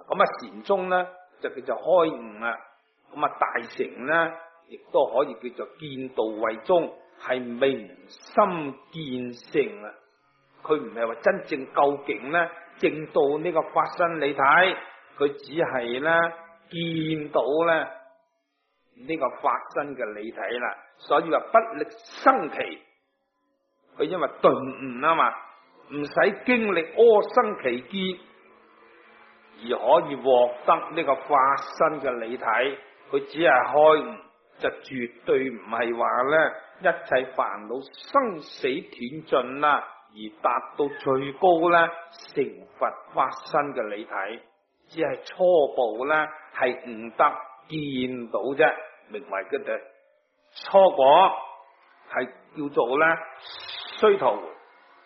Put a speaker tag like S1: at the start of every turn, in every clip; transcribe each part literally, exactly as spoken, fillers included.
S1: 咁啊禪宗咧就叫做開悟啦。咁啊大乘咧亦都可以叫做見道為宗，係明心見性啊。佢唔係話真正究竟咧正到呢個法身理體，佢只係咧見到咧呢個法身嘅理體啦。所以話不力生其，佢因為頓悟啊嘛，唔使經歷阿生其見，而可以獲得呢個法身嘅理體。佢只係開悟，就絕對唔係話咧一切煩惱生死斷盡啦，而達到最高咧成佛法身嘅理體，只係初步咧係悟得見到啫，名為嘅嘅初果，係叫做咧須陀洹。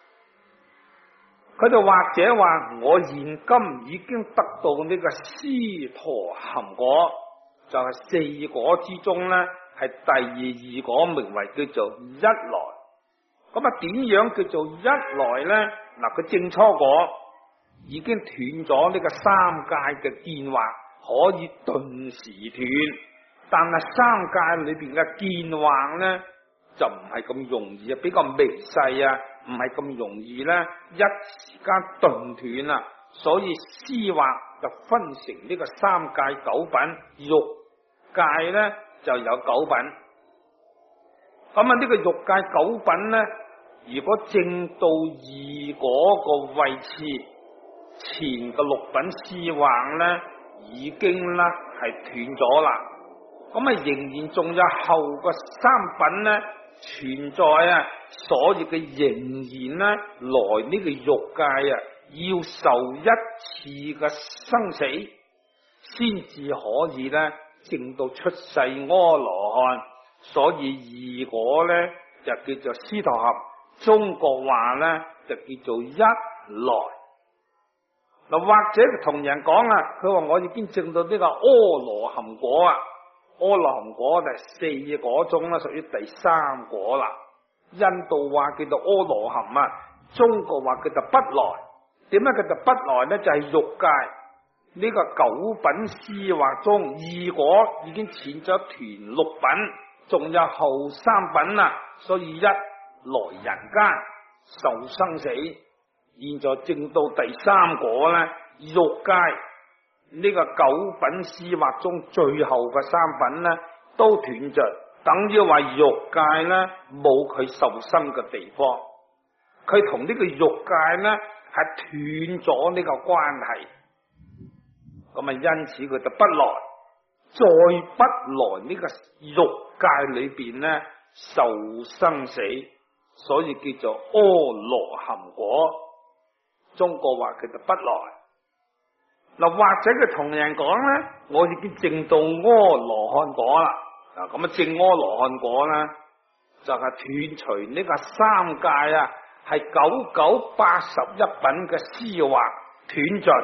S1: 佢就或者話我現今已經得到呢個斯陀含果，就係、是、四果之中咧係第二果，名為叫做一來。咁啊點樣叫做一來咧？嗱，佢正初果已經斷咗呢個三界嘅見惑，可以頓時斷，但係三界裏邊嘅見惑咧就唔係咁容易啊，比較微細啊，唔係咁容易咧一時間頓斷啊。所以思惑就分成呢個三界九品，欲界咧就有九品。咁啊呢個欲界九品咧，如果正到二果個位置，前個六品思惑咧已經咧係斷咗啦。咁啊仍然仲有後個三品咧存在啊，所以佢仍然咧來呢個欲界啊，要受一次嘅生死，先至可以咧證到出世阿羅漢。所以二果咧就叫做斯陀含，中國話咧就叫做一來。嗱，或者同人講啊，佢話我已經證到呢個阿羅含果啊，阿羅含果就係四果中啦，屬於第三果啦。印度話叫做阿羅含啊，中國話叫做不來。點解叫做不來咧？就係、是、欲界呢、這個九品思惑中，二果已經淺咗團六品，仲有後三品啦，所以一來人間受生死。現在證到第三果咧，欲界呢、這個九品思惑中最後嘅三品咧都斷盡，等於話欲界咧冇佢受生嘅地方，佢同呢個欲界咧係斷咗呢個關係。咁啊，因此佢就不來，再不來呢個欲界裏邊咧受生死，所以叫做阿羅含果。中國話佢就不來。嗱，或者佢同人講咧，我已經證到阿羅漢果啦。嗱，咁啊證阿羅漢果咧，就係、是、斷除呢個三界啊，係九九八十一品嘅思惑斷盡。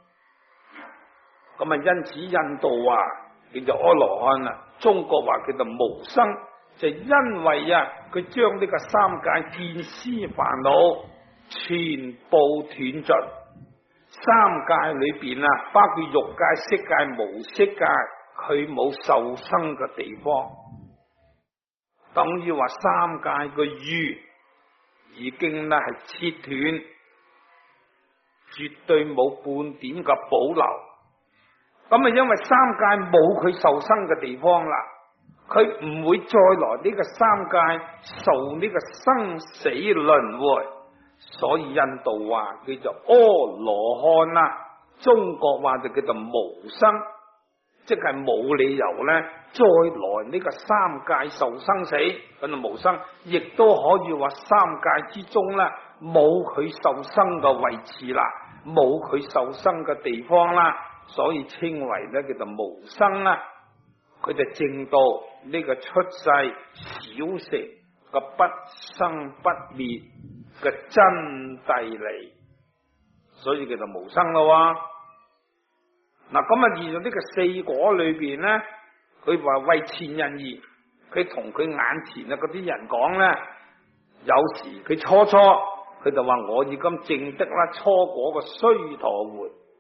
S1: 咁啊，因此印度話叫做阿羅漢啊，中國話叫做無生，就因為啊，佢將呢個三界見思煩惱全部斷盡。三界裏邊啊，包括欲界、色界、無色界，佢冇受生嘅地方，等於話三界嘅緣已經咧係切斷，絕對冇半點嘅保留。咁啊，因為三界冇佢受生嘅地方啦，佢唔會再來呢個三界受呢個生死輪迴。所以印度話叫做阿羅漢啦，中國話就叫做無生，即係冇理由咧再來呢個三界受生死，咁就無生，亦都可以話三界之中咧冇佢受生嘅位置啦，冇佢受生嘅地方啦，所以稱為咧叫做無生啦。佢就證到呢個出世小乘個不生不滅嘅真諦嚟，所以叫做無生咯。嗱，咁啊，遇到呢個四果裏邊咧，佢話為前人而，佢同佢眼前啊嗰啲人講咧，有時佢初初佢就話我已經證得啦初果嘅須陀洹，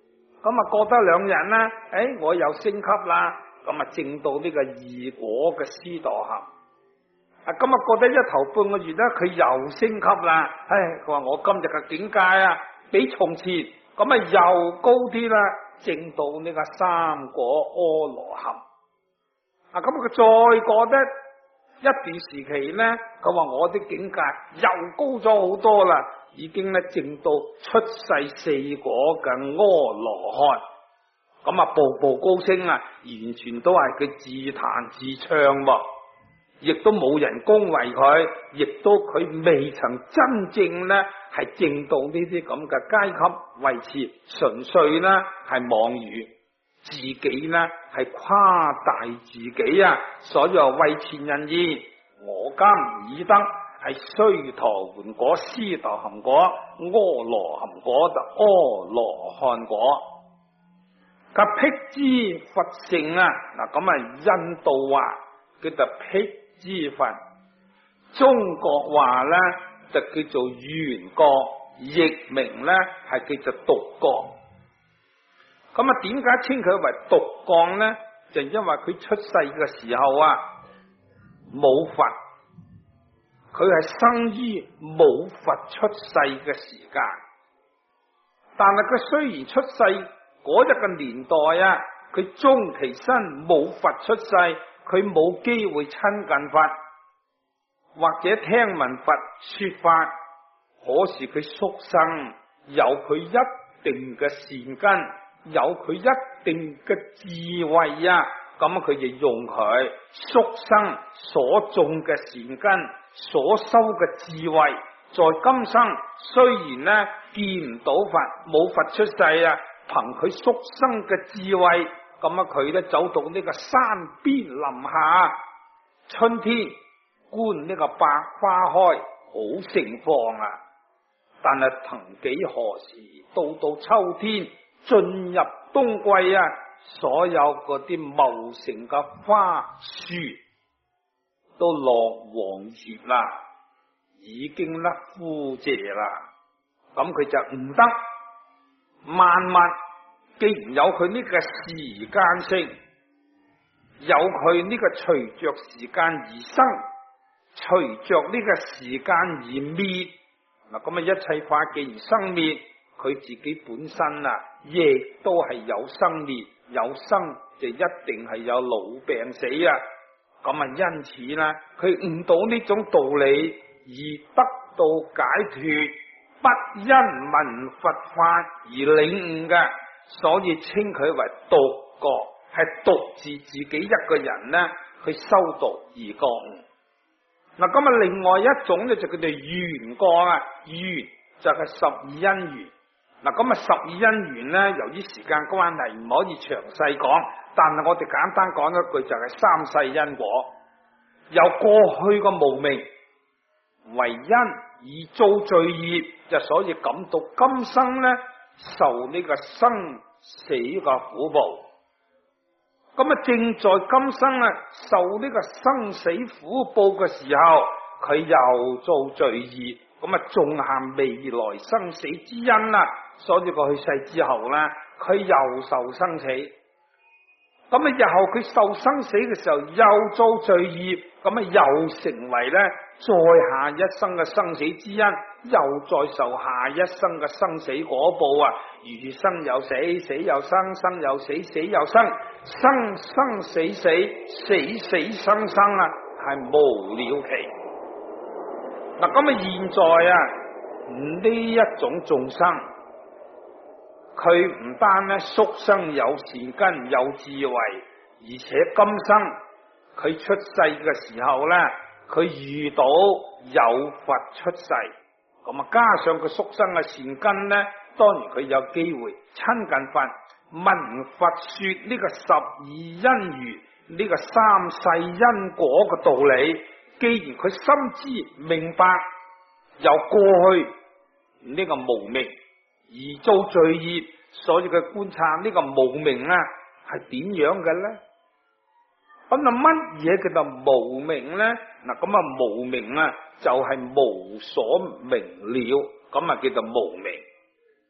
S1: 咁啊過得兩日啦，誒我又升級啦，咁啊證到呢個二果嘅師陀含。啊咁啊過得一頭半個月咧，佢又升級啦，唉佢話我今日嘅境界啊比從前咁啊又高啲啦，證到呢個三果阿羅含。啊咁佢再過得一段時期咧，佢話我啲境界又高咗好多啦，已經咧證到出世四果嘅阿羅漢，咁啊步步高升啊，完全都係佢自彈自唱喎，亦都冇人恭維佢，亦都佢未曾真正咧係證到呢啲咁嘅階級位置，純粹咧係妄語。自己呢係誇大自己啊，所以話為前人意，我今已得係須陀洹果、師陀含果、阿羅含果就阿羅漢果。辟支佛乘啊，嗱咁啊印度話叫做辟支佛，中國話咧就叫做緣覺，譯名咧係叫做獨覺。咁啊，點解稱佢為獨覺呢？就因為佢出世嘅時候啊，冇佛，佢係生於冇佛出世嘅時間。但係佢雖然出世嗰日嘅年代啊，佢終其身冇佛出世，佢冇機會親近佛，或者聽聞佛說法。可是佢宿生有佢一定嘅善根。有佢一定嘅智慧啊，咁佢就用佢宿生所種嘅善根，所修嘅智慧，在今生雖然呢見唔到佛，冇佛出世啊，憑佢宿生嘅智慧，咁啊佢咧走到呢個山邊林下，春天觀呢個百花開，好盛放啊。但係曾幾何時，到到秋天。進入冬季啊，所有嗰啲茂盛嘅花樹都落黃葉啦，已經甩枯謝啦。咁佢就唔得，萬物既然有佢呢個時間性，有佢呢個隨着時間而生，隨着呢個時間而滅。嗱，咁啊一切法既然生滅，佢自己本身啊，亦都係有生滅，有生就一定係有老病死啊！咁啊，因此呢，佢悟到呢種道理而得到解脫，不因聞佛法而領悟嘅，所以稱佢為獨覺，係獨自自己一個人呢去修道而覺悟。嗱，咁啊，另外一種呢就叫做緣覺啊，緣就係十二因緣。嗱，咁啊，十二因緣咧，由於時間關係唔可以詳細講，但係我哋簡單講一句就係三世因果，由過去個無明為因而造罪業，就所以感到今生咧受呢個生死嘅苦報。咁啊，正在今生啊受呢個生死苦報嘅時候，佢又造罪業，咁啊種下未來生死之因啦。所以佢去世之後咧，佢又受生死。咁啊，日後佢受生死嘅時候又造罪業，咁啊又成為咧再下一生嘅生死之因，又再受下一生嘅生死果報啊！如生有死，死有生，生有死，死有生，生生死死，死死生生啊，係無了期。嗱，咁啊，現在啊呢一種眾生，佢唔單咧宿生有善根有智慧，而且今生佢出世嘅時候咧，佢遇到有佛出世，咁啊加上佢宿生嘅善根咧，當然佢有機會親近佛，聞佛說呢個十二因緣呢個三世因果嘅道理。既然佢深知明白，由過去呢個無明而造罪業，所以佢觀察呢個無明啊係點樣嘅咧？咁啊乜嘢叫做無明咧？嗱，咁啊無明啊就係無所明了，咁啊叫做無明。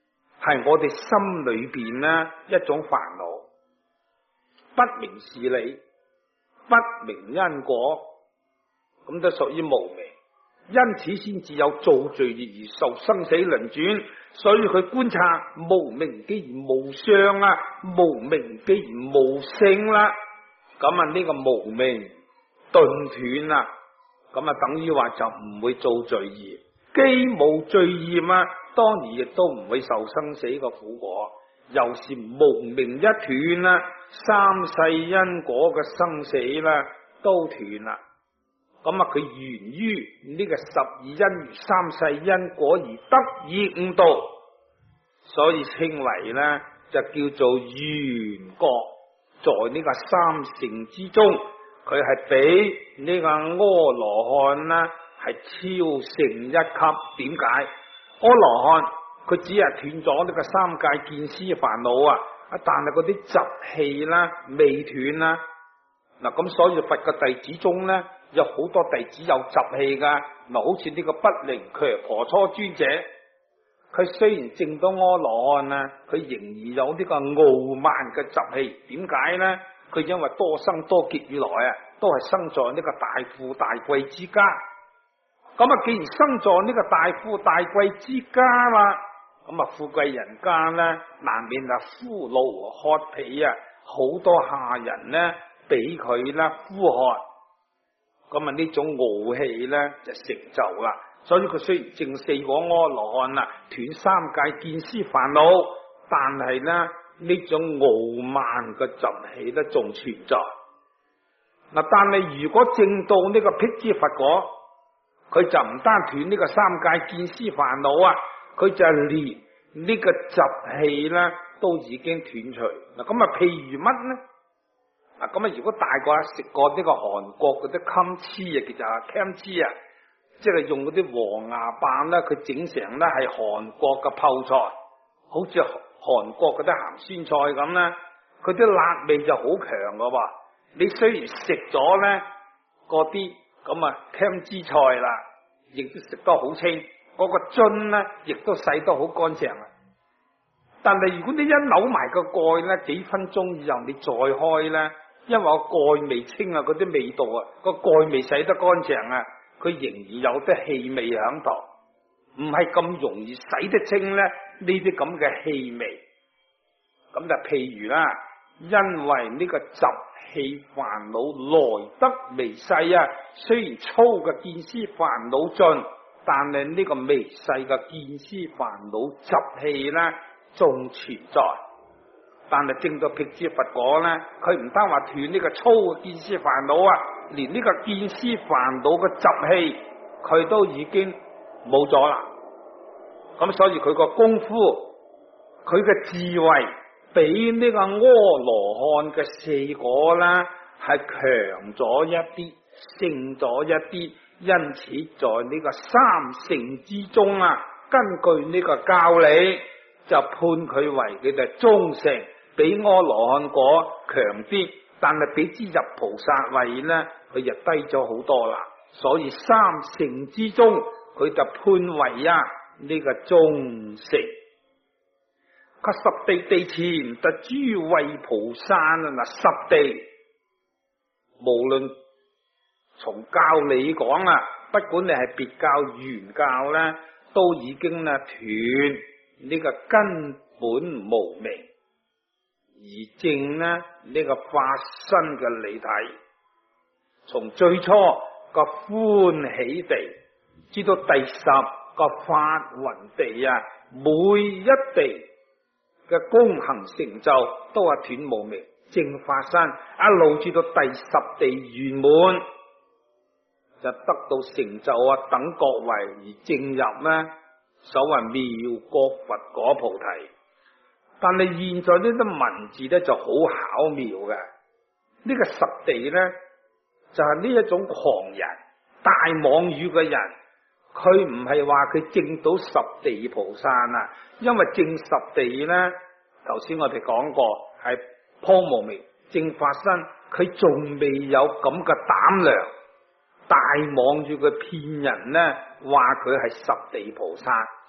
S1: 係我哋心裏邊呢一種煩惱，不明事理，不明因果，咁都屬於無明，因此先至有造罪業而受生死輪轉。所以佢觀察無明既然無相啦，無明既然無性啦，咁啊呢個無明頓斷啦，咁啊等於話就唔會造罪業，既冇罪業啊，當然亦都唔會受生死個苦果。又是無明一斷啦，三世因果嘅生死啦都斷啦。咁啊佢源於呢個十二因緣三世因果而得以悟道，所以稱為呢就叫做緣覺。在呢個三乘之中，佢係比呢個阿羅漢呢係超勝一級。點解？阿羅漢佢只係斷咗呢個三界見思煩惱啊，但係嗰啲習氣啦未斷啦。嗱咁所以佛嘅弟子中呢，有好多弟子有習氣噶，嗱好似呢個不靈卻婆初尊者，佢雖然證到阿羅漢啊，佢仍然有呢個傲慢嘅習氣。點解呢？佢因為多生多劫以來啊，都係生在呢個大富大貴之家。咁啊，既然生在呢個大富大貴之家啦，咁啊富貴人家呢，難免啊呼嚕喝婢啊，好多下人呢俾佢啦呼喝。咁啊呢種傲氣呢就成就啦。所以佢雖然證四果阿羅漢啊，斷三界見思煩惱，但係呢呢種傲慢嘅習氣呢仲存在。嗱，但係如果證到呢個辟支佛果，佢就唔單斷呢個三界見思煩惱啊，佢就連呢個習氣呢都已經斷除。嗱，咁啊譬如乜呢？啊，咁啊如果大個食過呢個韓國嗰啲蠄蟝啊，叫做蠄蟝啊，即係用嗰啲黃芽瓣咧，佢整成咧係韓國嘅泡菜，好似韓國嗰啲鹹酸菜咁啦，佢啲辣味就好強噶喎。你雖然食咗咧嗰啲咁啊蠄蟝菜啦，亦都食得好清，嗰、那個樽咧亦都洗得好乾淨啊。但係如果你一扭埋個蓋咧，幾分鐘以後你再開咧，因為個蓋未清啊，嗰啲味道啊，個蓋未洗得乾淨啊，佢仍然有啲氣味響度，唔係咁容易洗得清咧呢啲咁嘅氣味。咁就譬如啦，因為呢個習氣煩惱來得微細啊，雖然粗嘅見思煩惱盡，但係呢個微細嘅見思煩惱習氣咧仲存在。但係證到辟支佛果咧，佢唔單話斷呢個粗嘅見思煩惱啊，連呢個見思煩惱嘅習氣佢都已經冇咗啦。咁所以佢個功夫，佢嘅智慧比呢個阿羅漢嘅四果啦係強咗一啲，勝咗一啲。因此在呢個三乘之中啊，根據呢個教理就判佢為佢哋中乘，比阿羅漢果強啲，但係比之入菩薩位呢，佢就低咗好多啦。所以三乘之中，佢就判為啊呢個中乘。佢十地地前就諸位菩薩啊，嗱十地無論從教理講啊，不管你係別教原教咧，都已經咧斷呢個根本無明，而證呢呢、這個法身嘅理體。從最初個歡喜地，至到第十個法雲地啊，每一地嘅功行成就都係斷無明證法身，一路至到第十地圓滿，就得到成就啊等覺位而證入呢所謂妙覺佛果菩提。但係現在呢啲文字咧就好巧妙嘅，呢、這個十地咧就係、是、呢一種狂人大妄語嘅人，佢唔係話佢證到十地菩薩啊，因為證十地咧，頭先我哋講過係破無明證法身，佢仲未有咁嘅膽量，大妄語佢騙人咧，話佢係十地菩薩，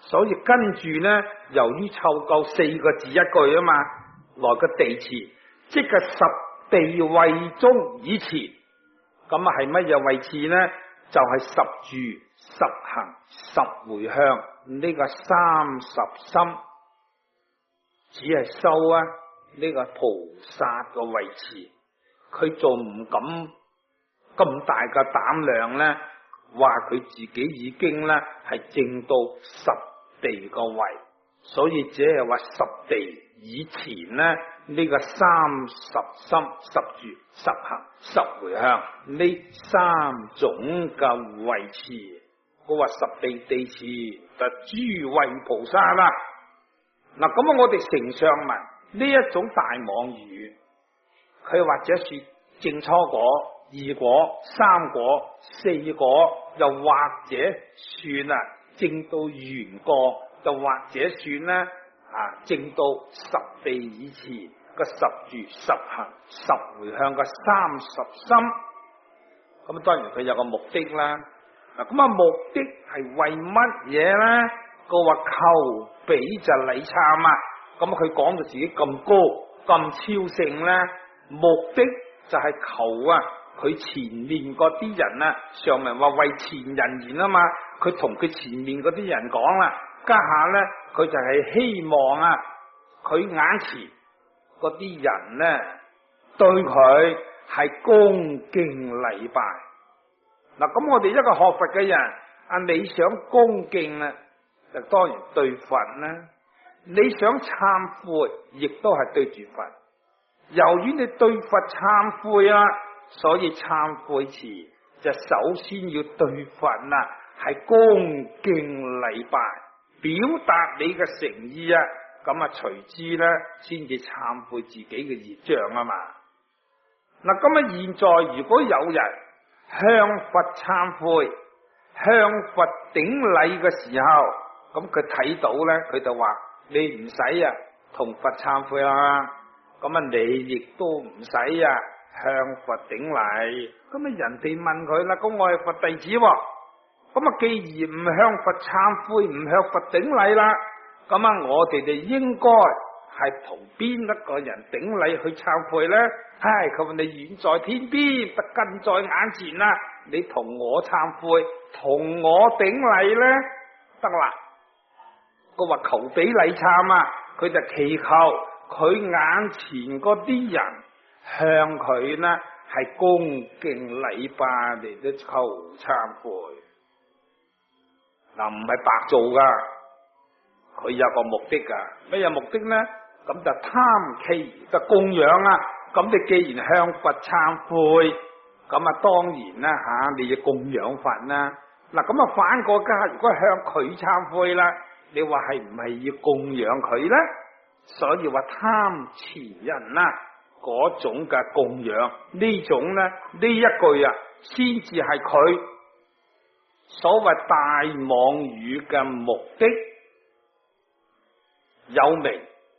S1: 所以跟住呢，由於湊夠四個字一句啊嘛，來個地詞，即係十地位中以前，咁啊係乜嘢位置呢？就係、是、十住、十行、十回向呢、這個三十心，只係修啊呢、這個菩薩嘅位置，佢仲唔敢咁大嘅膽量呢？話佢自己已經呢係證到十地個位，所以只係話十地以前呢，呢、這個三十心、十住、十行、十回向呢三種嘅位置，我話十地地持就諸位菩薩啦。嗱，咁啊，我哋承上文呢一種大妄語，佢或者說正初果、二果、三果、四果，又或者算啊證到緣果，又或者算啦啊證到十地以前個十住、十行、十回向嘅三十心。咁當然佢有個目的啦。嗱，咁啊目的係為乜嘢咧？佢話求比就禮懺啊。咁佢講到自己咁高咁超勝咧，目的就係求啊佢前面嗰啲人啊，上文話為前人言啊嘛，佢同佢前面嗰啲人講啦，家下咧佢就係希望啊佢眼前嗰啲人咧對佢係恭敬禮拜。嗱，咁我哋一個學佛嘅人啊，你想恭敬啊，就當然對佛啦；你想懺悔，亦都係對住佛。由於你對佛懺悔啊，所以懺悔詞就首先要對佛啊係恭敬禮拜，表達你嘅誠意啊，咁啊隨之咧先至懺悔自己嘅業障啊嘛。嗱，咁啊現在如果有人向佛懺悔、向佛頂禮嘅時候，咁佢睇到咧，佢就話你唔使啊同佛懺悔啦，咁啊你亦都唔使啊向佛頂禮。咁啊人哋問佢啦，咁我係佛弟子，咁啊既然唔向佛懺悔，唔向佛頂禮啦，咁啊我哋就應該係同邊一個人頂禮去懺悔咧？唉，佢話你遠在天邊，不近在眼前啦，你同我懺悔，同我頂禮咧得啦。佢話求比禮懺啊，佢就祈求佢眼前嗰啲人向佢呢係恭敬禮拜嚟到求懺悔。嗱，唔係白做噶，佢有個目的噶。咩嘢目的呢？咁就貪其嘅供養啊！咁你既然向佛懺悔，咁啊當然啦吓，你要供養佛啦。嗱，咁啊反過家，如果向佢懺悔啦，你話係唔係要供養佢咧？所以話貪前人啦嗰種嘅供養，呢種咧呢一句啊，先至係佢所謂大妄語嘅目的，有名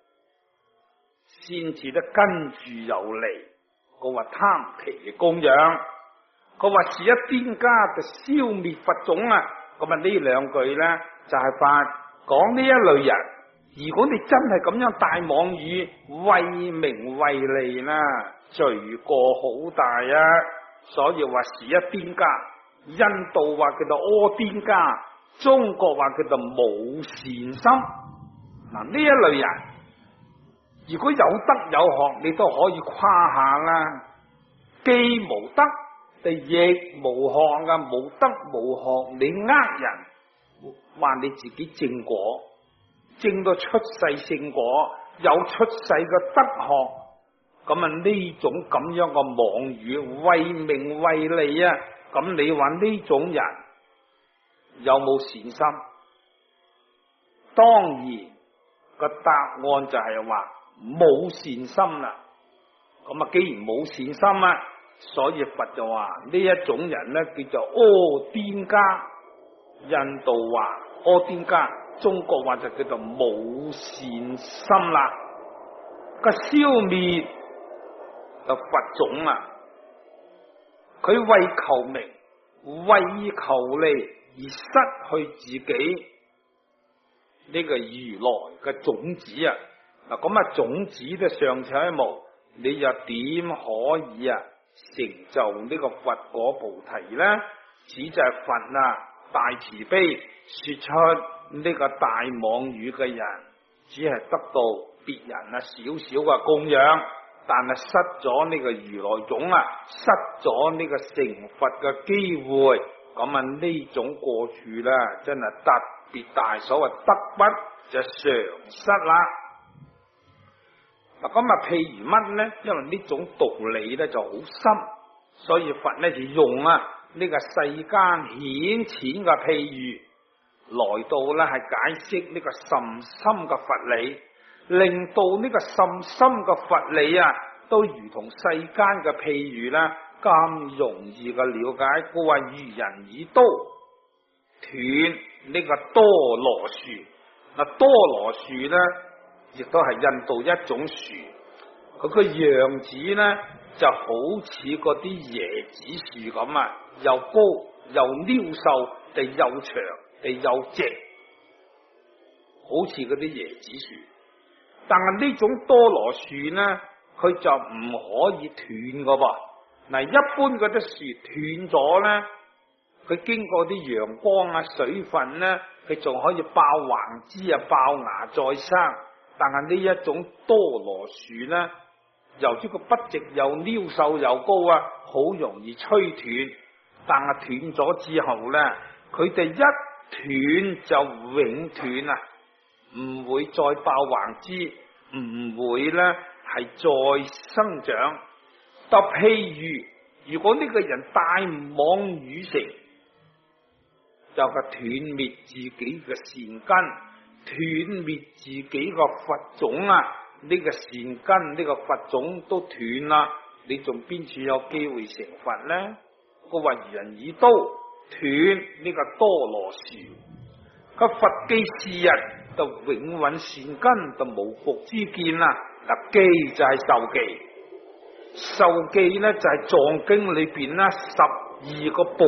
S1: 先至得跟住有嚟。佢話貪其嘅供養，佢話是一邊家就消滅佛種啊。咁啊呢兩句咧就係法講呢一類人，如果你真係咁樣大妄語，為名為利啦，罪過好大啊。所以話是一邊家，印度話叫做阿邊家，中國話叫做冇善心。嗱，呢一類人，如果有德有學，你都可以誇下啦。既無德，亦無學噶，無德無學，你呃人，話你自己正果，正到出世聖果，有出世嘅德學，咁啊呢種咁樣嘅妄語，為名為利啊，咁你話呢種人有冇善心？當然個答案就係話冇善心啦。咁啊，既然冇善心啊，所以佛就話呢一種人咧叫做阿癲家，印度話阿癲家，中國話就叫做冇善心啦。個消滅個佛種啊，佢為求名、為求利而失去自己， 呢個如來嘅種子啊。嗱，咁啊種子都尚且無，你又點可以啊成就呢個佛果菩提呢？此就係佛啊大慈悲說出呢個大妄語嘅人，只係得到別人啊少少嘅供養，但係失咗呢個如來種啊，失咗呢個成佛嘅機會。咁啊呢種過處咧，真係特別大，所謂得不就常失啦。嗱，咁啊譬如乜咧？因為呢種道理咧就好深，所以佛咧就用啊呢個世間顯淺嘅譬喻來到咧係解釋呢個甚深嘅佛理，令到呢個甚深嘅佛理啊，都如同世間嘅譬喻啦，咁容易嘅了解。故話如人以刀斷呢個多羅樹。嗱，多羅樹咧，亦都係印度一種樹，佢個樣子咧就好似嗰啲椰子樹咁啊，又高又溜瘦，地又長地又直，好似嗰啲椰子樹。但係呢種多羅樹咧，佢就唔可以斷噶噃。嗱，一般嗰啲樹斷咗咧，佢經過啲陽光啊、水分咧，佢仲可以爆橫枝啊、爆芽再生。但係呢一種多羅樹咧，由於個不直又溜瘦又高啊，好容易吹斷。但係斷咗之後咧，佢哋一斷就永斷啊，唔會再爆橫枝，唔會咧係再生長。就譬如，如果呢個人大妄語成，就係斷滅自己嘅善根，斷滅自己個佛種啊！呢個善根，呢個佛種都斷啦，你仲邊處有機會成佛呢？個話如人以刀斷呢個多羅樹，個佛記是人就永穩善根，就無復之見啦。嗱，記就係受記，受記呢就係藏經裏邊呢十二個部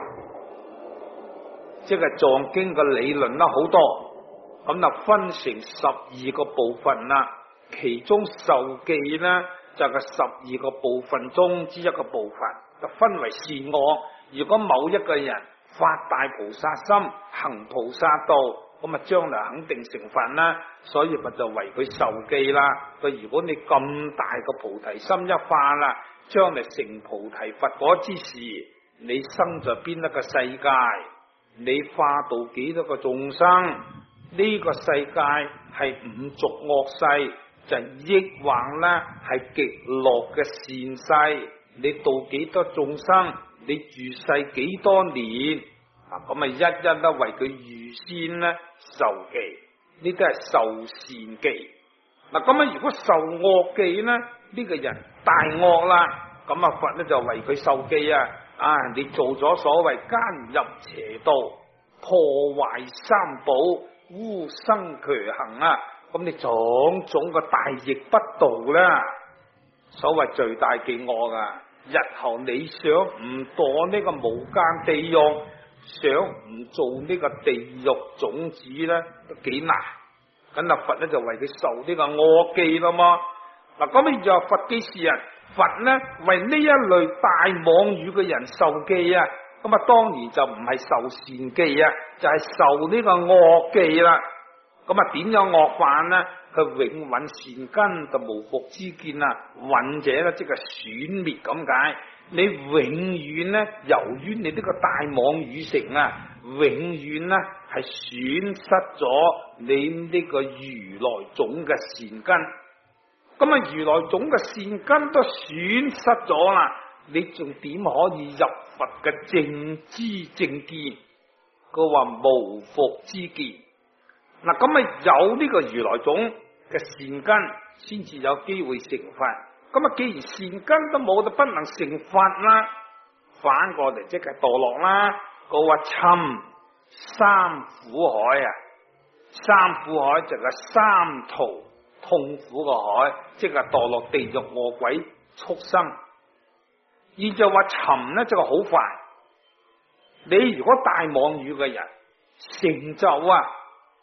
S1: 分，即係藏經嘅理論啦好多，咁就分成十二個部分啦。其中受記呢就係十二個部分中之一個部分，就分為善惡。如果某一個人發大菩薩心，行菩薩道，咁啊將來肯定成佛啦。所以咪就為佢受記啦。佢如果你咁大個菩提心一化啦，將來成菩提佛果之時，你生在邊一個世界，你化度幾多個眾生？呢、這個世界係五濁惡世，就抑或呢係極樂嘅善世。你度幾多眾生？你住世幾多年？啊，咁啊一一都為佢預先呢受記，呢啲係受善記。嗱，咁啊如果受惡記呢？呢、這個人大惡啦，咁啊佛呢就為佢受記啊！啊，你做咗所謂奸淫邪道，破壞三寶，污生強行啊！咁你種種嘅大逆不道啦，所謂罪大忌惡啊！日後你想唔墮呢個無間地獄，想唔做呢個地獄種子咧，都幾難。咁啊佛咧就為佢受呢個惡記啦嘛。嗱，咁你就佛記是人，佛咧為呢一類大妄語嘅人受記啊。咁啊當然就唔係受善記啊，就係、是、受呢個惡記啦。咁啊點樣惡犯呢？佢永穩善根就無復之見啊！蘊者咧即係損滅咁解。你永遠呢，由於你呢個大妄語成啊，永遠呢係損失咗你呢個如來種嘅善根。咁啊如來種嘅善根都損失咗啦，你仲點可以入佛嘅正知正見？佢話無復之見。嗱，咁啊有呢個如來種嘅善根，先至有機會成佛。咁啊，既然善根都冇，就不能成佛啦。反過嚟即係墮落啦。佢話沉三苦海啊，三苦海就係三途痛苦嘅海，即係墮落地獄餓鬼畜生。而就話沉呢，就係好快。你如果大妄語嘅人成就啊，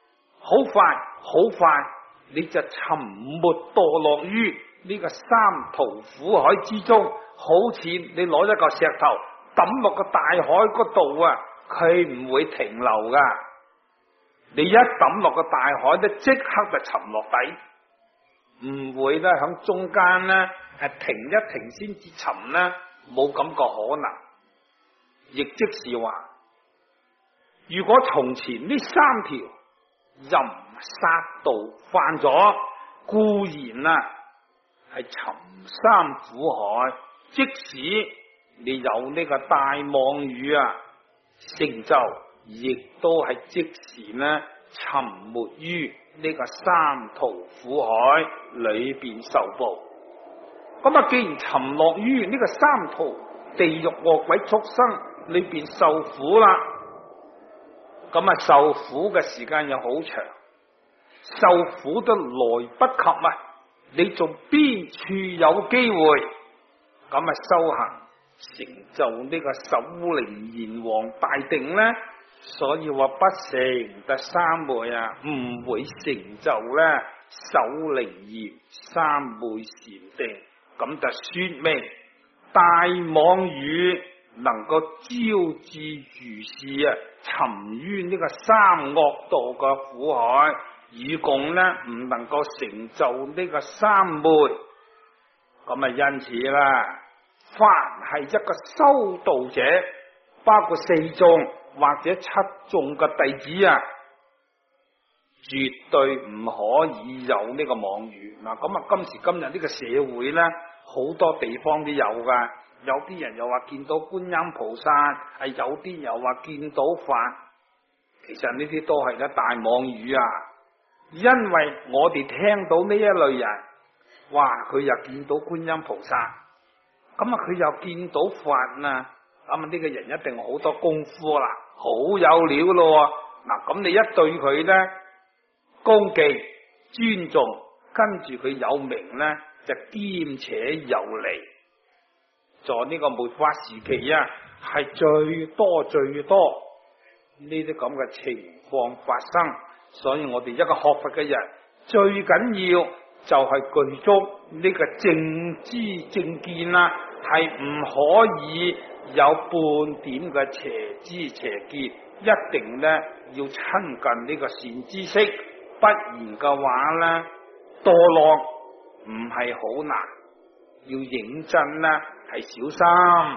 S1: 好快好快你就沉沒墮落於呢個三途苦海之中，好似你攞一嚿石頭抌落個大海嗰度啊，佢唔會停留噶。你一抌落個大海咧，即刻就沉落底，唔會咧響中間咧係停一停先至沉咧，冇咁個可能。亦即是話，如果從前呢三條淫殺盜犯咗，固然啊係沉三苦海，即使你有呢個大妄語啊成就，亦都係即時呢沉沒於呢個三途苦海裏邊受報。咁啊，既然沉落於呢個三途地獄惡鬼畜生裏邊受苦啦，咁啊受苦嘅時間又好長，受苦都來不及啊！你仲邊處有機會咁啊修行成就呢個首楞閻王大定呢？所以話不成得三昧啊，唔會成就咧首楞嚴三昧禪定。咁就說明大妄語能夠招致如是啊，沉於呢個三惡道嘅苦海，以共呢唔能夠成就呢個三昧。咁啊因此啦，凡係一個修道者，包括四眾或者七眾嘅弟子啊，絕對唔可以有呢個妄語。嗱，咁啊今時今日呢個社會呢，好多地方都有噶。有啲人又話見到觀音菩薩，係有啲又話見到佛。其實呢啲都係咧大妄語啊！因為我哋聽到呢一類人，哇，佢又見到觀音菩薩，咁啊佢又見到佛啊，咁啊呢個人一定好多功夫啦，好有料咯。嗱，咁你一對佢咧恭敬尊重，跟住佢有名咧，就兼且有利。在呢個末法時期啊，係最多最多呢啲咁嘅情況發生，所以我哋一個學佛嘅人最緊要就係具足呢個正知正見啦，係唔可以有半點嘅邪知邪見，一定咧要親近呢個善知識，不然嘅話咧墮落唔係好難，要認真啦。係小心，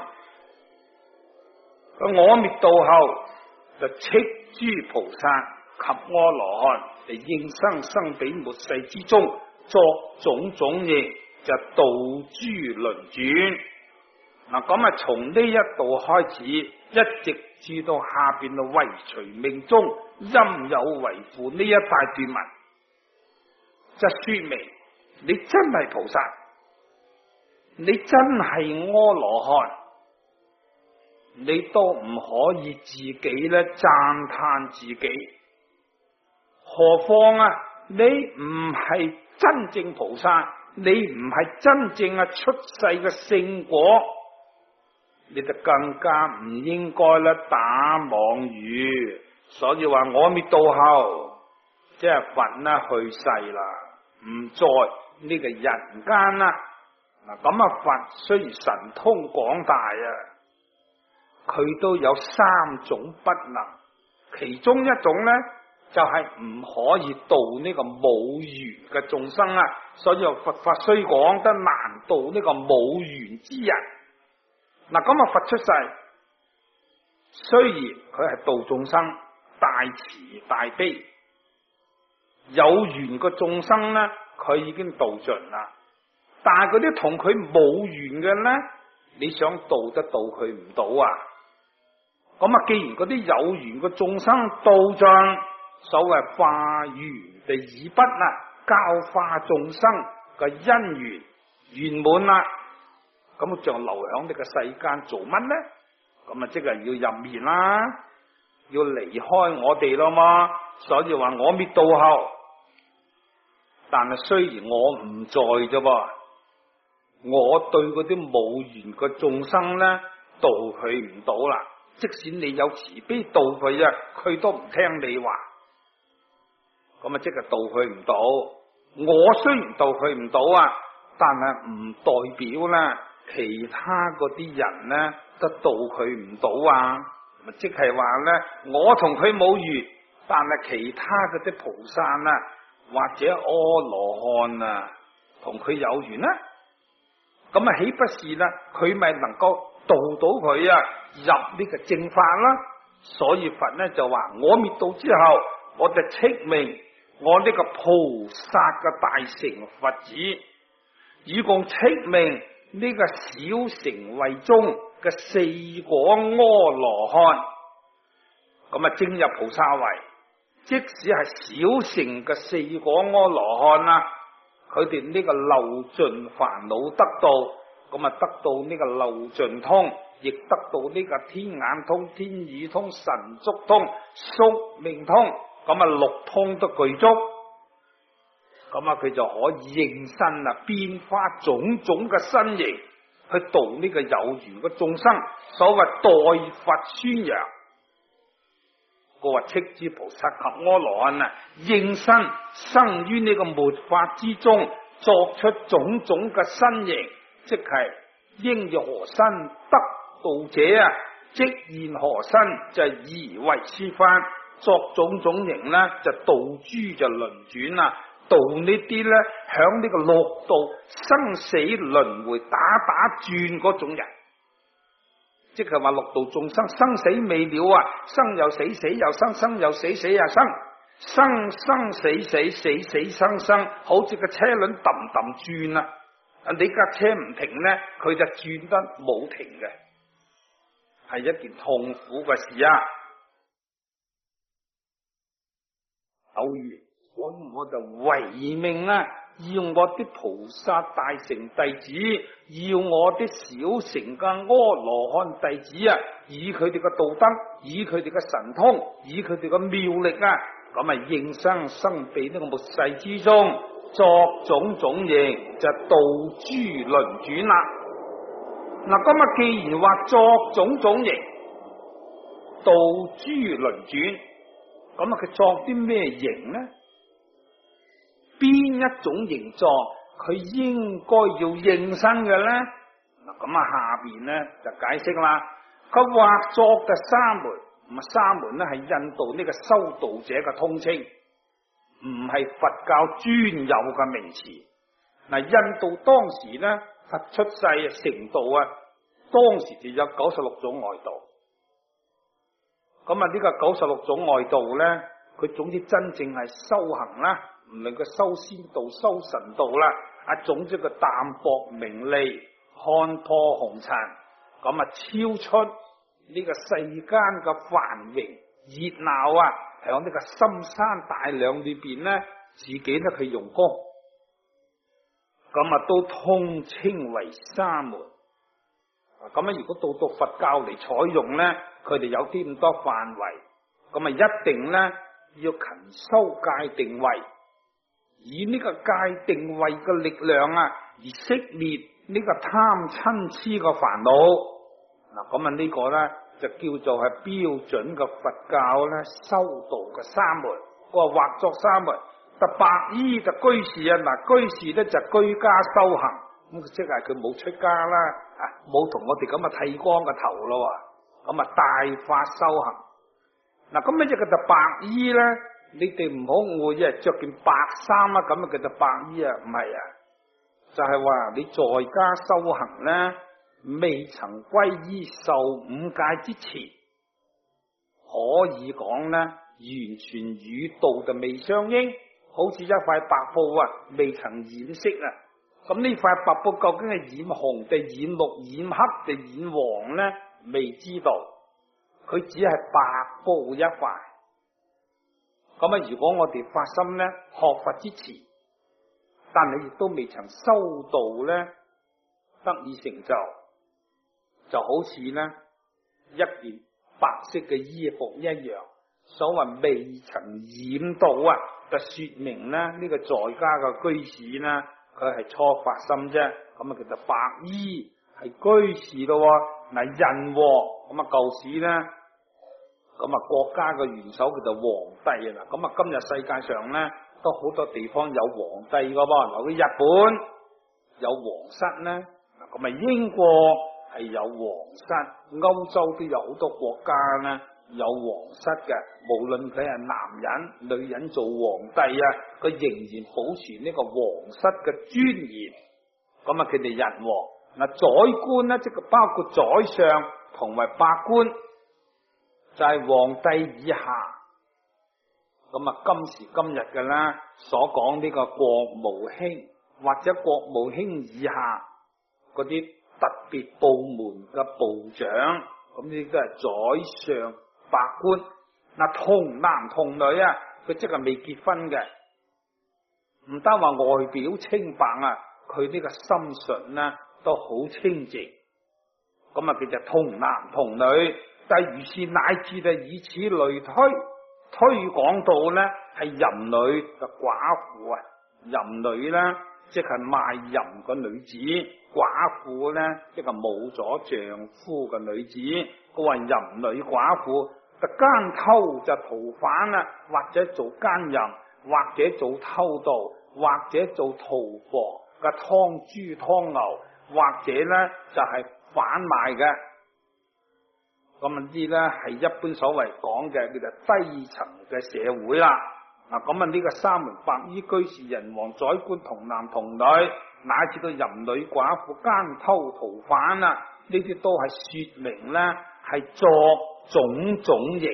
S1: 佢我滅度後就斥諸菩薩及阿羅漢嚟應生生彼末世之中作種種業，就度諸輪轉。嗱，咁啊從呢一度開始，一直至到下邊嘅唯隨命中，陰有為父呢一大段文，就說明你真係菩薩。你真係阿羅漢，你都唔可以自己咧讚嘆自己，何況啊你唔係真正菩薩，你唔係真正啊出世嘅聖果，你就更加唔應該咧打妄語。所以話我滅度後，即係佛啦去世啦，唔在呢個人間啦。嗱，咁啊佛雖然神通廣大啊，佢都有三種不能，其中一種咧就係、是、唔可以度呢個冇緣嘅眾生啊。所以佛法雖講得難度呢個冇緣之人。嗱，咁啊佛出世，雖然佢係度眾生大慈大悲，有緣嘅眾生咧佢已經度盡啦。但係嗰啲同佢冇緣嘅咧，你想度得到佢唔到啊？咁啊，既然嗰啲有緣嘅眾生度盡，所謂化緣地已畢啊，教化眾生嘅因緣圓滿啦，咁仲留響呢個世間做乜咧？咁啊，即係要入滅啦，要離開我哋咯嘛。所以話我滅度後，但係雖然我唔在啫噃。我對嗰啲冇緣嘅眾生咧，度佢唔到啦。即使你有慈悲度佢啊，佢都唔聽你話。 咁啊即係度佢唔到。我雖然度佢唔到啊，但係唔代表咧其他嗰啲人咧都度佢唔到啊。即係話咧，我同佢冇緣，但係其他嗰啲菩薩啊或者阿羅漢啊同佢有緣啦。咁啊豈不是啦？佢咪能夠度到佢啊入呢個正法啦？所以佛咧就話：我滅度之後，我就斥明我呢個菩薩嘅大乘佛子，以共斥明呢個小乘位中嘅四果阿羅漢，咁啊正入菩薩位。即使係小乘嘅四果阿羅漢啦，佢哋呢個漏盡煩惱得到，咁啊得到呢個漏盡通，亦得到呢個天眼通、天耳通、神足通、宿命通，咁啊六通都具足，咁啊佢就可以應身啊變化種種嘅身形去度呢個有緣嘅眾生。所謂代佛宣揚，我話斥諸菩薩及阿羅漢啊，應身生於呢個末法之中，作出種種嘅身形，即係應以何身得道者啊，即現何身就宜為施翻，作種種形呢，就度諸就輪轉啦，度呢啲咧響呢個六道生死輪回打打轉嗰種人。即係話六道眾生生死未了啊，生又死，死又生，生又死，死又生，生生死死，死死生生，好似個車輪揼揼轉啊！啊，你架車唔停咧，佢就轉得冇停嘅，係一件痛苦嘅事啊！偶然，所以我就唯命啦，要我啲菩薩大乘弟子，要我啲小乘嘅阿羅漢弟子啊，以佢哋嘅道德，以佢哋嘅神通，以佢哋嘅妙力啊，咁啊應生生俾呢個末世之中，作種種形，就度諸輪轉啦。嗱，咁啊既然話作種種形，度諸輪轉，咁啊佢作啲咩形呢？邊一種形狀佢應該要應身嘅咧？嗱，咁啊下邊咧就解釋啦。佢畫作嘅沙門，咁啊沙門咧係印度呢個修道者嘅通稱，唔係佛教專有嘅名詞。嗱，印度當時咧佛出世成道啊，當時就有九十六種外道。咁啊呢個九十六種外道咧，佢總之真正係修行啦。唔論佢修仙道、修神道啦，啊，總之佢淡泊名利、看破紅塵，咁啊超出呢個世間嘅繁榮熱鬧啊，響呢個深山大梁裏邊咧，自己咧佢用功，咁啊都通稱為沙門。咁啊，如果到到佛教嚟採用咧，佢哋有啲咁多範圍，咁啊一定咧要勤修戒定慧。以呢個戒定慧嘅力量啊，而熄滅呢個貪嗔痴嘅煩惱。嗱，咁啊呢個咧就叫做係標準嘅佛教咧修道嘅沙門。我話畫作沙門，就白衣就居士啊，嗱居士咧就居家修行，咁即係佢冇出家啦，啊冇同我哋咁啊剃光個頭咯，咁啊大法修行。嗱，咁呢隻嘅就白衣咧。你哋唔好誤會，着件白衫啊，咁啊叫做白衣啊，唔係啊，就係話你在家修行咧，未曾歸依受五戒之前，可以講咧，完全與道就未相應，好似一塊白布啊，未曾染色啊。咁呢塊白布究竟係染紅定染綠、染黑定染黃咧？未知道，佢只係白布一塊。咁啊！如果我哋發心咧學佛之前，但係亦都未曾修道咧，得以成就，就好似咧一件白色嘅衣服一樣。所謂未曾染到啊，就說明咧呢、這個在家嘅居士呢，佢係初發心啫。咁啊，叫做白衣係居士咯。嗱，人咁啊，舊時咧咁啊國家嘅元首叫做皇帝啦。咁啊今日世界上咧都好多地方有皇帝噶噃，例如日本有皇室咧，咁啊英國係有皇室，歐洲都有好多國家咧有皇室嘅，無論佢係男人女人做皇帝啊，佢仍然保持呢個皇室嘅尊嚴。咁啊佢哋人王嗱宰官咧，即係包括宰相同埋百官，就係皇帝以下。咁啊今時今日嘅啦，所講呢個國務卿或者國務卿以下嗰啲特別部門嘅部長，咁呢啲都係宰相百官。嗱童男童女啊，佢即係未結婚嘅，唔單話外表清白啊，佢呢個心術呢都好清淨。咁啊叫做童男童女，但係如是乃至就以此類推，推廣到呢係淫女嘅寡婦啊，淫女呢即係賣淫嘅女子，寡婦呢即係冇咗丈夫嘅女子。佢話淫女寡婦，就奸偷就逃犯啦，或者做奸淫，或者做偷盜，或者做屠房嘅劏豬劏牛，或者呢就係販賣嘅。咁啊啲呢係一般所謂講嘅叫做低層嘅社會啦。嗱咁啊呢個三門白衣居士人王宰官童男童女，乃至到淫女寡婦奸偷逃犯啊，呢啲都係說明呢係作種種刑。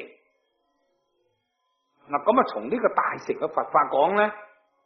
S1: 嗱咁啊從呢個大乘嘅佛法講呢，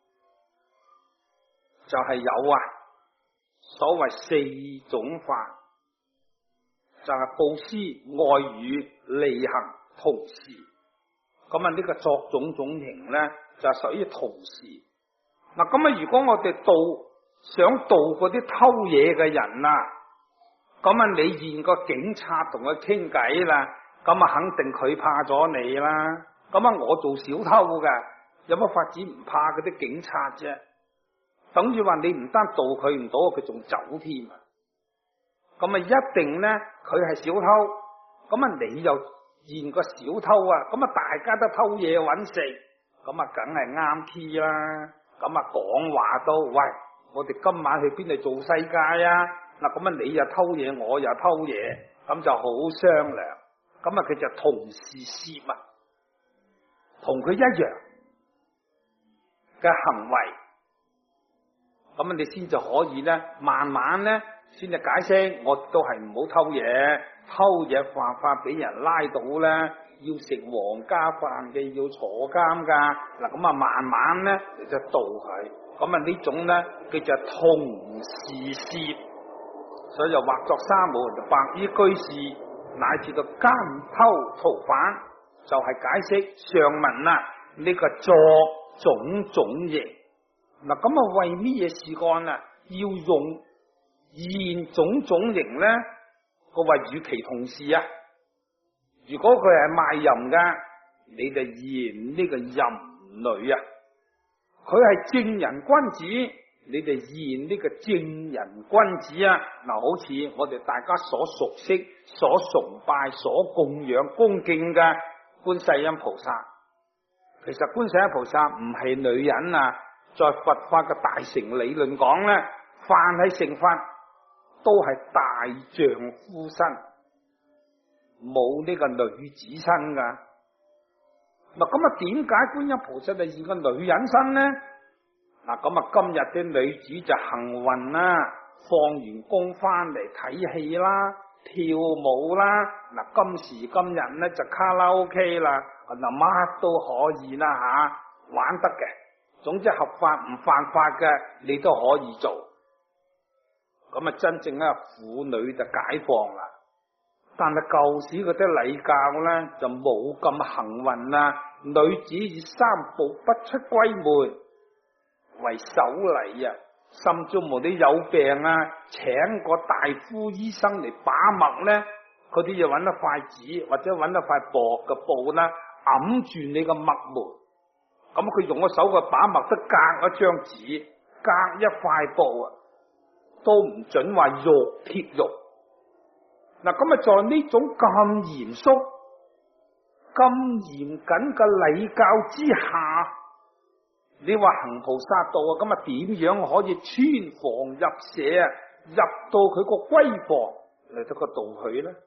S1: 就係、是、有啊所謂四種法，就係、是、布施、愛語、利行、同時。咁啊呢個作種種刑咧就屬於同時。嗱咁啊如果我哋度想度嗰啲偷嘢嘅人啊，咁啊你現個警察同佢傾偈啦，咁啊肯定佢怕咗你啦。咁啊我做小偷嘅，有乜法子唔怕嗰啲警察啫？等於話你唔單度佢唔到，佢仲走添啊！咁啊一定咧佢係小偷，咁啊你又現個小偷啊，咁啊大家都偷嘢揾食，咁啊梗係啱 key 啦。咁啊講話都，喂，我哋今晚去邊度做世界啊？嗱，咁啊你又偷嘢，我又偷嘢，咁就好商量。咁啊佢就同時涉啊，同佢一樣嘅行為，咁啊你先就可以咧，慢慢咧先至解釋，我都係唔好偷嘢。偷嘢犯法俾人拉到咧，要食皇家飯嘅，要坐監噶。嗱咁啊，慢慢咧你就導佢。咁啊呢種咧叫做同時攝，所以就畫作三門白衣居士，乃至到奸偷逃犯，就係、是、解釋上文啊呢、這個作種種刑。嗱咁啊為乜嘢事幹啊？要用現種種刑咧？個話與其同時啊！如果佢係賣淫噶，你就現呢個淫女啊；佢係正人君子，你就現呢個正人君子啊！嗱，好似我哋大家所熟悉、所崇拜、所供養、恭敬嘅觀世音菩薩，其實觀世音菩薩唔係女人啊！在佛法嘅大乘理論講咧，凡係成佛，都係大丈夫身，冇呢個女子身噶。嗱咁啊，點解觀音菩薩係現個女人身呢？嗱咁啊，今日啲女子就幸運啦，放完工翻嚟睇戲啦、跳舞啦。嗱，今時今日咧就卡拉 OK 啦，嗱乜都可以啦吓，玩得嘅。總之合法唔犯法嘅，你都可以做。咁啊，真正咧婦女就解放啦。但係舊時嗰啲禮教咧就冇咁幸運啦。女子以三步不出閨門為首禮啊，甚至無啲有病啊，請個大夫醫生嚟把脈咧，嗰啲就揾一塊紙或者揾一塊薄嘅布啦，揞住你個脈門。咁佢用個手嘅把脈，都隔一張紙，隔一塊布啊，都唔准話肉貼肉。嗱，咁啊，在呢種咁嚴肅、 咁嚴謹嘅禮教之下，你話行菩薩道啊，咁啊點樣可以穿房入舍啊，入到佢個閨房嚟到個度佢咧？